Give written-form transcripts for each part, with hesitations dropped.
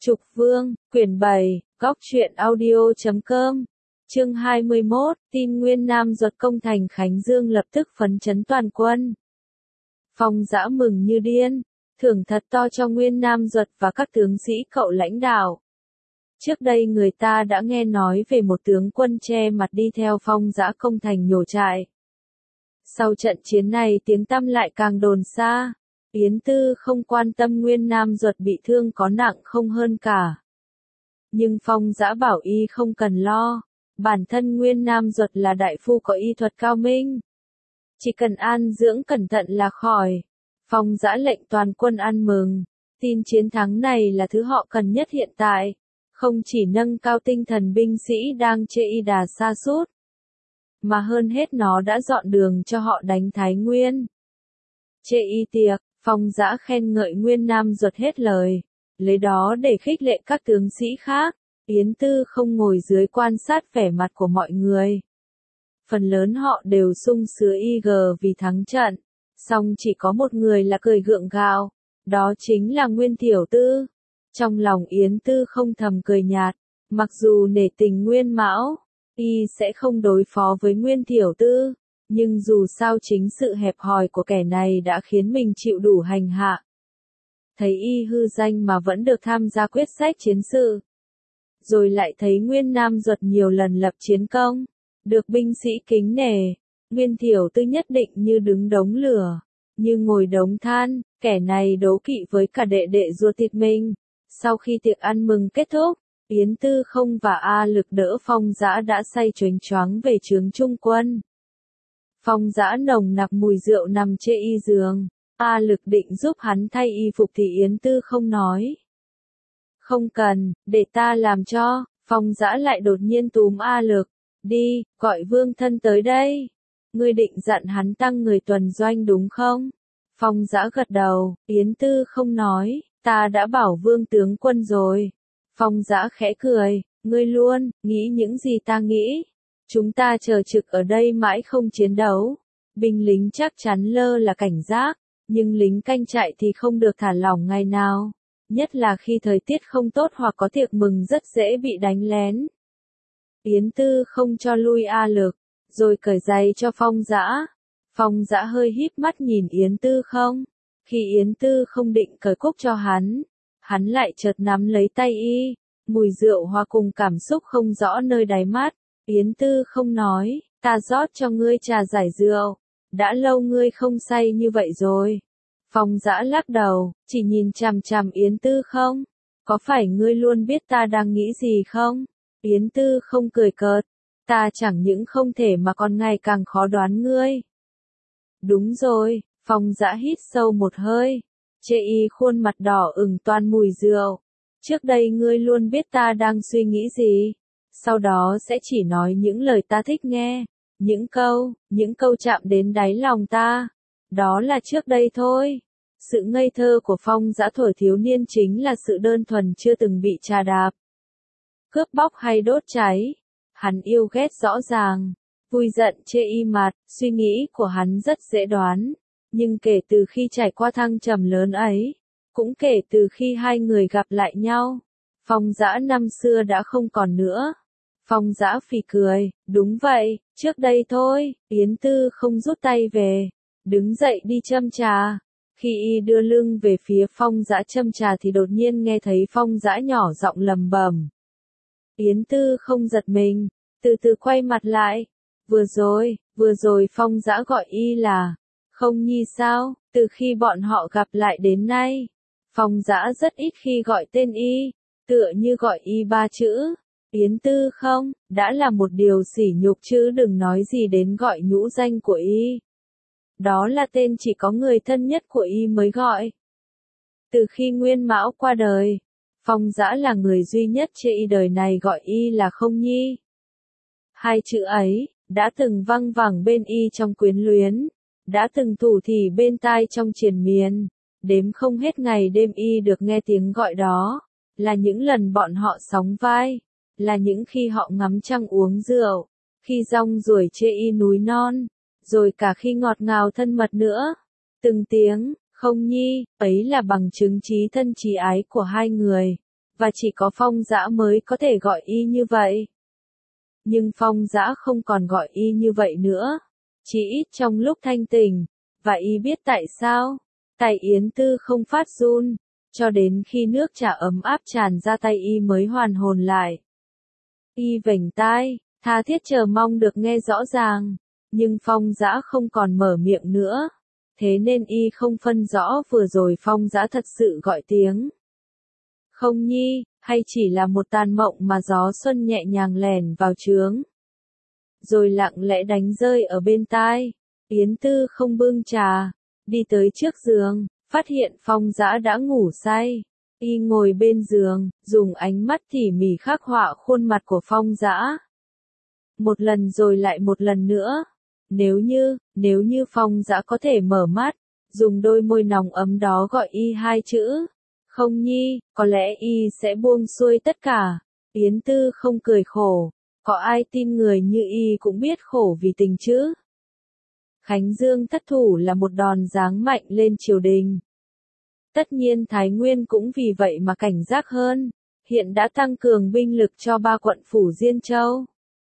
Trục Vương, quyển 7, góc truyện audio.com, chương 21, tin Nguyên Nam Duật công thành Khánh Dương lập tức phấn chấn toàn quân. Phong Dã mừng như điên, thưởng thật to cho Nguyên Nam Duật và các tướng sĩ cậu lãnh đạo. Trước đây người ta đã nghe nói về một tướng quân che mặt đi theo Phong Dã công thành nhổ trại. Sau trận chiến này tiếng tăm lại càng đồn xa. Yến Tư không quan tâm Nguyên Nam Duật bị thương có nặng không hơn cả. Nhưng Phong Dã bảo y không cần lo, bản thân Nguyên Nam Duật là đại phu có y thuật cao minh. Chỉ cần an dưỡng cẩn thận là khỏi. Phong Dã lệnh toàn quân ăn mừng, tin chiến thắng này là thứ họ cần nhất hiện tại, không chỉ nâng cao tinh thần binh sĩ đang chê y đà sa sút, mà hơn hết nó đã dọn đường cho họ đánh Thái Nguyên. Chê y tiệc, Phong Dã khen ngợi Nguyên Nam Duật hết lời, lấy đó để khích lệ các tướng sĩ khác. Yến Tư không ngồi dưới quan sát vẻ mặt của mọi người. Phần lớn họ đều sung sướng vì thắng trận, song chỉ có một người là cười gượng gạo, đó chính là Nguyên Tiểu Tư. Trong lòng Yến Tư không thầm cười nhạt, mặc dù nể tình Nguyên Mão, y sẽ không đối phó với Nguyên Tiểu Tư. Nhưng dù sao chính sự hẹp hòi của kẻ này đã khiến mình chịu đủ hành hạ. Thấy y hư danh mà vẫn được tham gia quyết sách chiến sự. Rồi lại thấy Nguyên Nam Duật nhiều lần lập chiến công, được binh sĩ kính nể. Nguyên Tiểu Tư nhất định như đứng đống lửa, như ngồi đống than, kẻ này đố kỵ với cả đệ đệ ruột thịt mình. Sau khi tiệc ăn mừng kết thúc, Yến Tư không và A Lực đỡ Phong Dã đã say choáng choáng về trướng trung quân. Phong Dã nồng nặc mùi rượu nằm trên y giường, A Lực định giúp hắn thay y phục thì Yến Tư không nói. Không cần, để ta làm cho. Phong Dã lại đột nhiên túm A Lực, đi, gọi Vương Thân tới đây. Ngươi định dặn hắn tăng người tuần doanh đúng không? Phong Dã gật đầu, Yến Tư không nói, ta đã bảo Vương tướng quân rồi. Phong Dã khẽ cười, ngươi luôn, nghĩ những gì ta nghĩ. Chúng ta chờ trực ở đây mãi không chiến đấu. Binh lính chắc chắn lơ là cảnh giác, nhưng lính canh trại thì không được thả lỏng ngày nào. Nhất là khi thời tiết không tốt hoặc có tiệc mừng rất dễ bị đánh lén. Yến Tư không cho lui A Lực, rồi cởi giày cho Phong Dã. Phong Dã hơi híp mắt nhìn Yến Tư không. Khi Yến Tư không định cởi cúc cho hắn lại chợt nắm lấy tay y. Mùi rượu hòa cùng cảm xúc không rõ nơi đáy mắt. Yến Tư không nói, ta rót cho ngươi trà giải rượu, đã lâu ngươi không say như vậy rồi. Phong Dã lắc đầu, chỉ nhìn chằm chằm Yến Tư không, có phải ngươi luôn biết ta đang nghĩ gì không? Yến Tư không cười cợt, ta chẳng những không thể mà còn ngày càng khó đoán ngươi. Đúng rồi, Phong Dã hít sâu một hơi, chê y khuôn mặt đỏ ửng toàn mùi rượu. Trước đây ngươi luôn biết ta đang suy nghĩ gì. Sau đó sẽ chỉ nói những lời ta thích nghe, những câu chạm đến đáy lòng ta. Đó là trước đây thôi. Sự ngây thơ của Phong Dã thuở thiếu niên chính là sự đơn thuần chưa từng bị trà đạp, cướp bóc hay đốt cháy. Hắn yêu ghét rõ ràng, vui giận chê y mặt, suy nghĩ của hắn rất dễ đoán. Nhưng kể từ khi trải qua thăng trầm lớn ấy, cũng kể từ khi hai người gặp lại nhau, Phong Dã năm xưa đã không còn nữa. Phong Dã phì cười, đúng vậy, trước đây thôi. Yến Tư không rút tay về, đứng dậy đi châm trà. Khi y đưa lưng về phía Phong Dã châm trà thì đột nhiên nghe thấy Phong Dã nhỏ giọng lầm bầm. Yến Tư không giật mình, từ từ quay mặt lại. Vừa rồi Phong Dã gọi y là Không Nhi sao? Từ khi bọn họ gặp lại đến nay, Phong Dã rất ít khi gọi tên y, tựa như gọi y ba chữ. Yến Tư không, đã là một điều sỉ nhục chứ đừng nói gì đến gọi nhũ danh của y. Đó là tên chỉ có người thân nhất của y mới gọi. Từ khi Nguyên Mão qua đời, Phong Dã là người duy nhất trên y đời này gọi y là Không Nhi. Hai chữ ấy, đã từng văng vẳng bên y trong quyến luyến, đã từng thủ thỉ bên tai trong triền miên, đếm không hết ngày đêm y được nghe tiếng gọi đó, là những lần bọn họ sóng vai. Là những khi họ ngắm trăng uống rượu, khi rong ruổi chê y núi non, rồi cả khi ngọt ngào thân mật nữa. Từng tiếng, Không Nhi, ấy là bằng chứng chí thân chí ái của hai người. và chỉ có Phong Dã mới có thể gọi y như vậy. Nhưng Phong Dã không còn gọi y như vậy nữa, chỉ ít trong lúc thanh tỉnh, và y biết tại sao. Tay Yến Tư không phát run, cho đến khi nước trà ấm áp tràn ra tay y mới hoàn hồn lại. Y vểnh tai, tha thiết chờ mong được nghe rõ ràng, nhưng Phong Dã không còn mở miệng nữa, thế nên y không phân rõ vừa rồi Phong Dã thật sự gọi tiếng không nhi, hay chỉ là một tàn mộng mà gió xuân nhẹ nhàng lèn vào trướng, rồi lặng lẽ đánh rơi ở bên tai. Yến Tư không bưng trà, đi tới trước giường, phát hiện Phong Dã đã ngủ say. Y ngồi bên giường, dùng ánh mắt tỉ mỉ khắc họa khuôn mặt của Phong Dã. Một lần rồi lại một lần nữa. Nếu như Phong Dã có thể mở mắt, dùng đôi môi nóng ấm đó gọi y hai chữ không nhi, có lẽ y sẽ buông xuôi tất cả. Yến Tư không cười khổ, có ai tin người như y cũng biết khổ vì tình chứ. Khánh Dương thất thủ là một đòn giáng mạnh lên triều đình. Tất nhiên Thái Nguyên cũng vì vậy mà cảnh giác hơn, hiện đã tăng cường binh lực cho 3 quận phủ Diên Châu.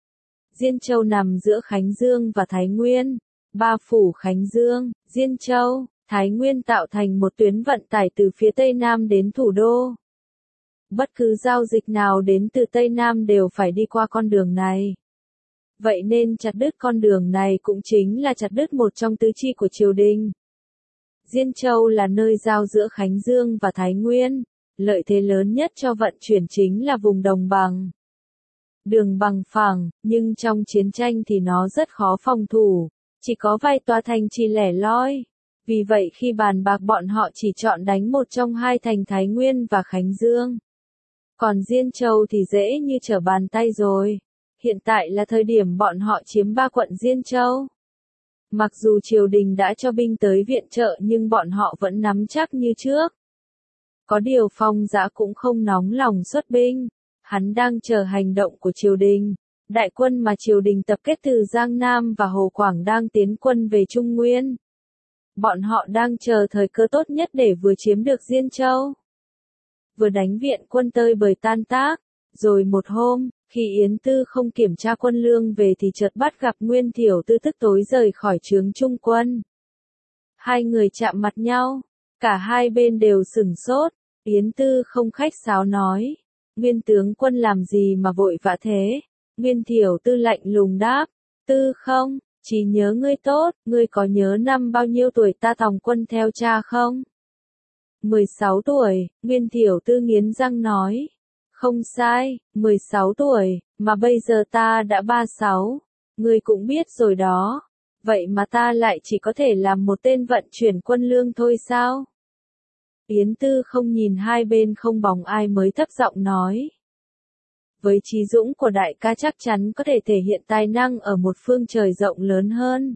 Diên Châu nằm giữa Khánh Dương và Thái Nguyên, 3 phủ Khánh Dương, Diên Châu, Thái Nguyên tạo thành một tuyến vận tải từ phía Tây Nam đến thủ đô. Bất cứ giao dịch nào đến từ Tây Nam đều phải đi qua con đường này. Vậy nên chặt đứt con đường này cũng chính là chặt đứt một trong tứ chi của triều đình. Diên Châu là nơi giao giữa Khánh Dương và Thái Nguyên, lợi thế lớn nhất cho vận chuyển chính là vùng đồng bằng. Đường bằng phẳng, nhưng trong chiến tranh thì nó rất khó phòng thủ, chỉ có vài tòa thành trì lẻ loi. Vì vậy khi bàn bạc bọn họ chỉ chọn đánh một trong hai thành Thái Nguyên và Khánh Dương. Còn Diên Châu thì dễ như trở bàn tay rồi. Hiện tại là thời điểm bọn họ chiếm 3 quận Diên Châu. Mặc dù triều đình đã cho binh tới viện trợ nhưng bọn họ vẫn nắm chắc như trước. Có điều Phong Dã cũng không nóng lòng xuất binh. Hắn đang chờ hành động của triều đình. Đại quân mà triều đình tập kết từ Giang Nam và Hồ Quảng đang tiến quân về Trung Nguyên. Bọn họ đang chờ thời cơ tốt nhất để vừa chiếm được Diên Châu, vừa đánh viện quân Tơi Bời tan tác. Rồi một hôm, khi Yến Tư không kiểm tra quân lương về thì chợt bắt gặp Nguyên Thiểu Tư tức tối rời khỏi trướng trung quân. Hai người chạm mặt nhau, cả hai bên đều sửng sốt. Yến Tư không khách sáo nói, Nguyên tướng quân làm gì mà vội vã thế? Nguyên Thiểu Tư lạnh lùng đáp, Tư không, chỉ nhớ ngươi tốt, ngươi có nhớ năm bao nhiêu tuổi ta tòng quân theo cha không? 16 tuổi, Nguyên Thiểu Tư nghiến răng nói. Không sai, 16 tuổi, mà bây giờ ta đã 36, ngươi cũng biết rồi đó. Vậy mà ta lại chỉ có thể làm một tên vận chuyển quân lương thôi sao? Yến Tư không nhìn hai bên không bóng ai mới thấp giọng nói. Với trí dũng của đại ca chắc chắn có thể thể hiện tài năng ở một phương trời rộng lớn hơn.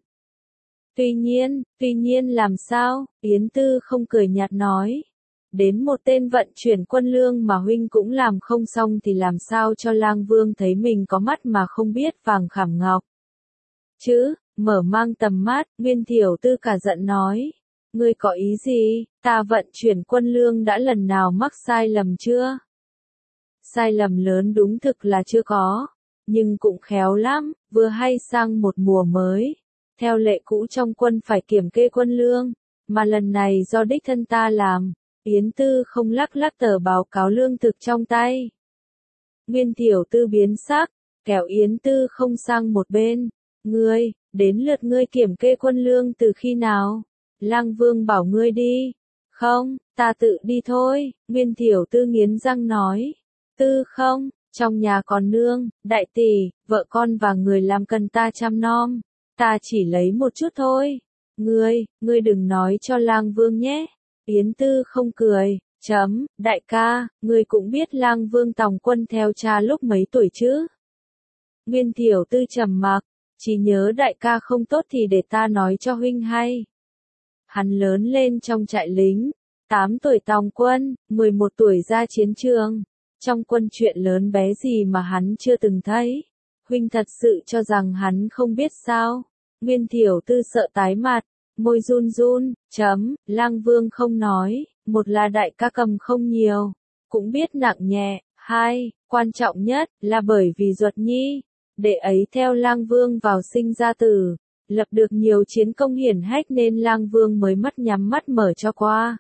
Tuy nhiên làm sao? Yến Tư không cười nhạt nói. Đến một tên vận chuyển quân lương mà huynh cũng làm không xong thì làm sao cho Lang Vương thấy mình có mắt mà không biết vàng khảm ngọc. Chứ, mở mang tầm mắt, Nguyên Thiểu Tư cả giận nói. Ngươi có ý gì, ta vận chuyển quân lương đã lần nào mắc sai lầm chưa? Sai lầm lớn đúng thực là chưa có, nhưng cũng khéo lắm, vừa hay sang một mùa mới. Theo lệ cũ trong quân phải kiểm kê quân lương, mà lần này do đích thân ta làm. Yến Tư không lắc lắc tờ báo cáo lương thực trong tay. Nguyên Thiểu Tư biến sắc, kéo Yến Tư không sang một bên. Ngươi, đến lượt ngươi kiểm kê quân lương từ khi nào? Lang Vương bảo ngươi đi. Không, ta tự đi thôi, Nguyên Thiểu Tư nghiến răng nói. Tư không, trong nhà còn nương, đại tỷ, vợ con và người làm cần ta chăm nom. Ta chỉ lấy một chút thôi. Ngươi đừng nói cho Lang Vương nhé. Yến Tư không cười, đại ca, ngươi cũng biết Lang Vương tòng quân theo cha lúc mấy tuổi chứ? Nguyên Thiểu Tư trầm mặc, chỉ nhớ đại ca không tốt thì để ta nói cho huynh hay. Hắn lớn lên trong trại lính, 8 tuổi tòng quân, 11 tuổi ra chiến trường. Trong quân chuyện lớn bé gì mà hắn chưa từng thấy. Huynh thật sự cho rằng hắn không biết sao? Nguyên Thiểu Tư sợ tái mặt. Môi run run, Lang Vương không nói, một là đại ca cầm không nhiều, cũng biết nặng nhẹ. 2. Quan trọng nhất là bởi vì Duật Nhi, đệ ấy theo Lang Vương vào sinh ra tử, lập được nhiều chiến công hiển hách nên Lang Vương mới mắt nhắm mắt mở cho qua.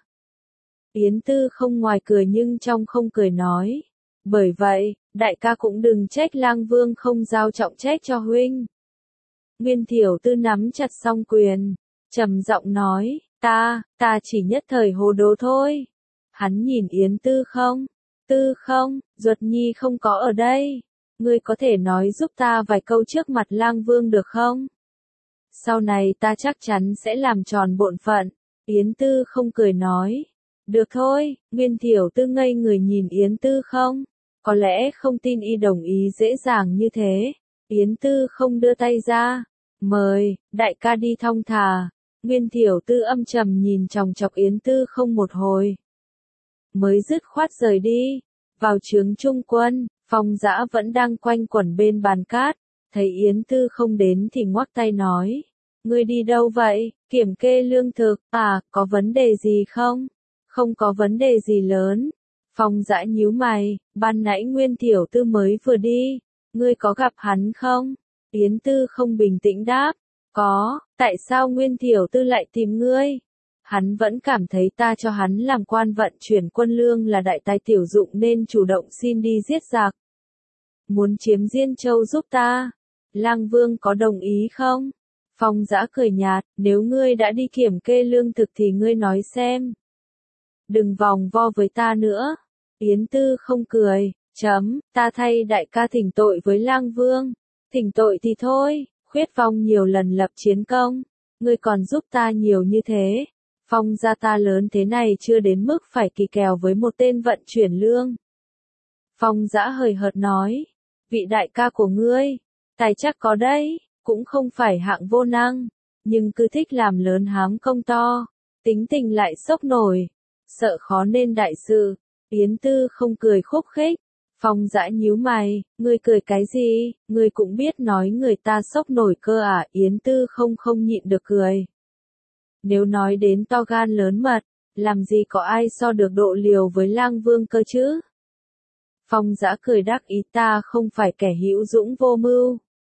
Yến Tư không ngoài cười nhưng trong không cười nói. Bởi vậy, đại ca cũng đừng trách Lang Vương không giao trọng trách cho huynh. Nguyên Thiểu Tư nắm chặt song quyền, trầm giọng nói, ta chỉ nhất thời hồ đồ thôi. Hắn nhìn Yến Tư không? Tư không, Duật Nhi không có ở đây. Ngươi có thể nói giúp ta vài câu trước mặt Lang Vương được không? Sau này ta chắc chắn sẽ làm tròn bổn phận. Yến Tư không cười nói. Được thôi, Nguyên Thiểu Tư ngây người nhìn Yến Tư không? Có lẽ không tin y đồng ý dễ dàng như thế. Yến Tư không đưa tay ra. Mời, đại ca đi thong thả. Nguyên Thiểu Tư âm trầm nhìn chòng chọc Yến Tư không một hồi. Mới dứt khoát rời đi. Vào trướng trung quân, Phong Dã vẫn đang quanh quẩn bên bàn cát. Thấy Yến Tư không đến thì ngoắc tay nói. Ngươi đi đâu vậy? Kiểm kê lương thực. À, có vấn đề gì không? Không có vấn đề gì lớn. Phong Dã nhíu mày, ban nãy Nguyên Thiểu Tư mới vừa đi. Ngươi có gặp hắn không? Yến Tư không bình tĩnh đáp. Có, tại sao Nguyên Thiểu Tư lại tìm ngươi? Hắn vẫn cảm thấy ta cho hắn làm quan vận chuyển quân lương là đại tài tiểu dụng nên chủ động xin đi giết giặc. Muốn chiếm Diên Châu giúp ta. Lang Vương có đồng ý không? Phong Dã cười nhạt, nếu ngươi đã đi kiểm kê lương thực thì ngươi nói xem. Đừng vòng vo với ta nữa. Yến Tư không cười, ta thay đại ca thỉnh tội với Lang Vương. Thỉnh tội thì thôi, Khuyết Phong nhiều lần lập chiến công. Ngươi còn giúp ta nhiều như thế. Phong gia ta lớn thế này chưa đến mức phải kỳ kèo với một tên vận chuyển lương. Phong Dã hời hợt nói. Vị đại ca của ngươi, tài chắc có đấy, cũng không phải hạng vô năng, nhưng cứ thích làm lớn hám công to, tính tình lại sốc nổi, sợ khó nên đại sự. Yến Tư không cười khúc khích. Phong Dã nhíu mày, ngươi cười cái gì, ngươi cũng biết nói người ta sốc nổi cơ à? Yến Tư không nhịn được cười. Nếu nói đến to gan lớn mật, làm gì có ai so được độ liều với Lang Vương cơ chứ? Phong Dã cười đắc ý, ta không phải kẻ hữu dũng vô mưu,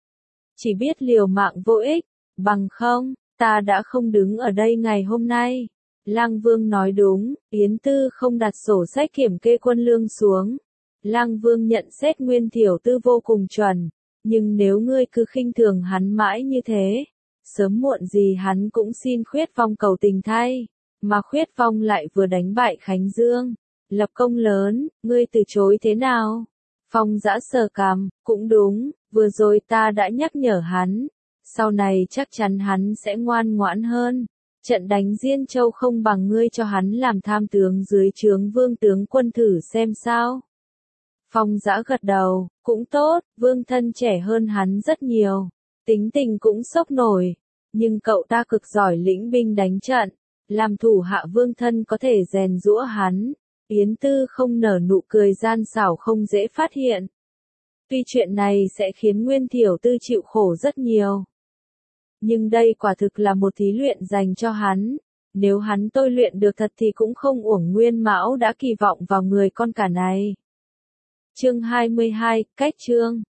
chỉ biết liều mạng vô ích, bằng không, ta đã không đứng ở đây ngày hôm nay. Lang Vương nói đúng. Yến Tư không đặt sổ sách kiểm kê quân lương xuống. Lang Vương nhận xét Nguyên Thiểu Tư vô cùng chuẩn, nhưng nếu ngươi cứ khinh thường hắn mãi như thế, sớm muộn gì hắn cũng xin Khuyết Phong cầu tình thay, mà Khuyết Phong lại vừa đánh bại Khánh Dương, lập công lớn, ngươi từ chối thế nào? Phong Dã sờ cằm, cũng đúng, vừa rồi ta đã nhắc nhở hắn, sau này chắc chắn hắn sẽ ngoan ngoãn hơn. Trận đánh Diên Châu không bằng ngươi cho hắn làm tham tướng dưới trướng Vương tướng quân thử xem sao. Phong Dã gật đầu, cũng tốt, Vương thân trẻ hơn hắn rất nhiều, tính tình cũng sốc nổi, nhưng cậu ta cực giỏi lĩnh binh đánh trận, làm thủ hạ Vương thân có thể rèn giũa hắn. Yến Tư không nở nụ cười gian xảo không dễ phát hiện. Tuy chuyện này sẽ khiến Nguyên Thiểu Tư chịu khổ rất nhiều, nhưng đây quả thực là một thí luyện dành cho hắn. Nếu hắn tôi luyện được thật thì cũng không uổng Nguyên Mão đã kỳ vọng vào người con cả này. Chương 22, cách chương.